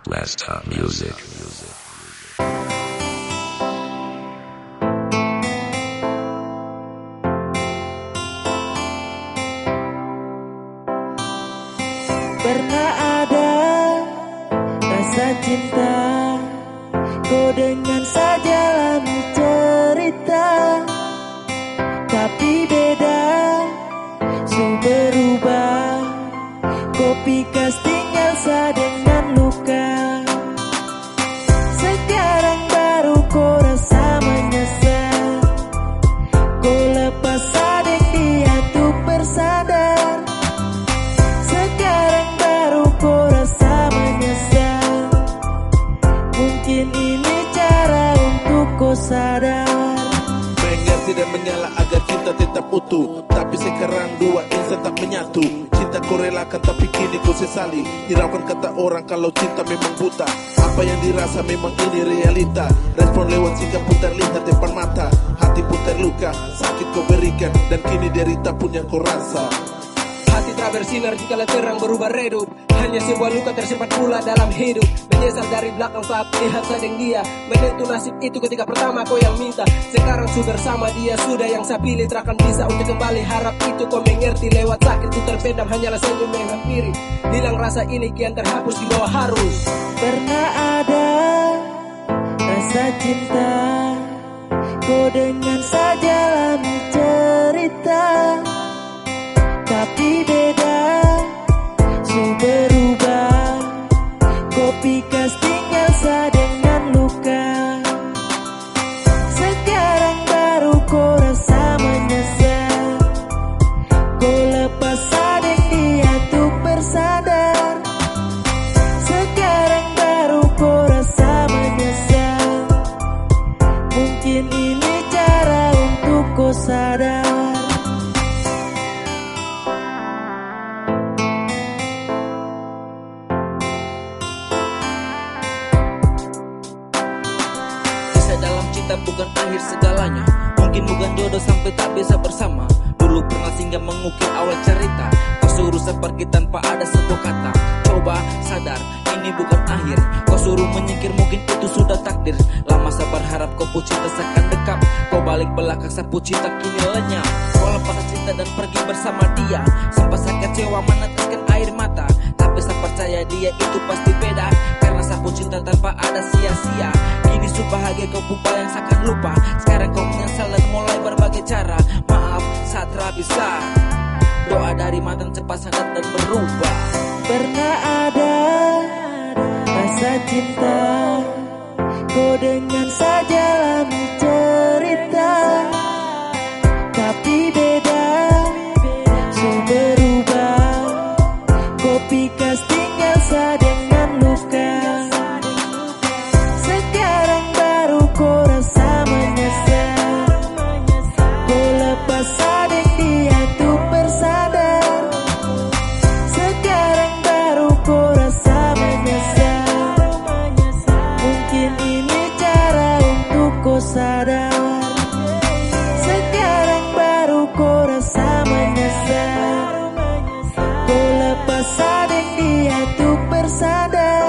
Last Top Music. Pernah ada rasa cinta, kau dengan saja lalu cerita. Tapi beda, su berubah, kopi kas tinggal dengan luka. Sekarang baru kau rasa menyesal, kau lepas adek dia tuh bersadar. Sekarang baru kau rasa menyesal, mungkin ini cara untuk kau sadar. Mengerti dan menyala agar cinta tetap utuh, tapi sekarang dua insan tak menyatu. Cinta kau relakan tapi kini kau sesali. Hiraukan kata orang kalau cinta memang buta. Apa yang dirasa memang ini realita. Respon lewat sikap pun terlihat depan mata. Hati pun terluka, sakit kau berikan, dan kini derita pun yang kau rasa. Hati tak bersinar jika terang berubah redup. Hanya sebuah luka tersimpan pula dalam hidup. Menyesal dari belakang saat lihat sedang dia. Menentu nasib itu ketika pertama kau yang minta. Sekarang sudah bersama dia, sudah yang saya pilih. Terakan bisa untuk kembali, harap itu kau mengerti. Lewat sakit itu terpendam, hanyalah senyum menghampiri. Hilang rasa ini kian terhapus di bawah harus. Pernah ada rasa cinta, kau dengan saja lalu cerita. Tapi beda, su berubah, kopi kas tinggal dengan luka. Sekarang baru kau rasa menyesal, kau lepas adek dia tuh bersadar. Sekarang baru kau rasa menyesal, mungkin ini cara untuk kau sadar. Dalam cinta bukan akhir segalanya, mungkin bukan jodoh sampai tak bisa bersama. Dulu pernah singgah mengukir awal cerita, kau suruh saya pergi tanpa ada sebuah kata. Coba sadar, ini bukan akhir. Kau suruh menyingkir, mungkin itu sudah takdir. Lama sabar harap kau pun cinta seakan dekat. Kau balik belakang sapu cinta kini lenyap. Kau lepas cinta dan pergi bersama dia. Sempat saya kecewa meneteskan air mata, tapi saya percaya dia itu pasti beda. Karena sapu cinta tanpa ada sia-sia. Kini su bahagia kau lupa yang seakan lupa. Sekarang kau menyesal dan mulai berbagai cara. Maaf saat bisa. Doa dari mantan cepat sadar dan berubah. Pernah ada rasa cinta, kau dengan saja lalu cerita. Tapi beda, su berubah, kopi kas tinggal dengan luka. Sekarang baru kau rasa menyesal, kau lepas adek dia tuh bersadar. Sekarang baru kau rasa menyesal, mungkin ini cara untuk kau sadar. Sekarang baru kau rasa menyesal, kau lepas adek dia tuh bersadar.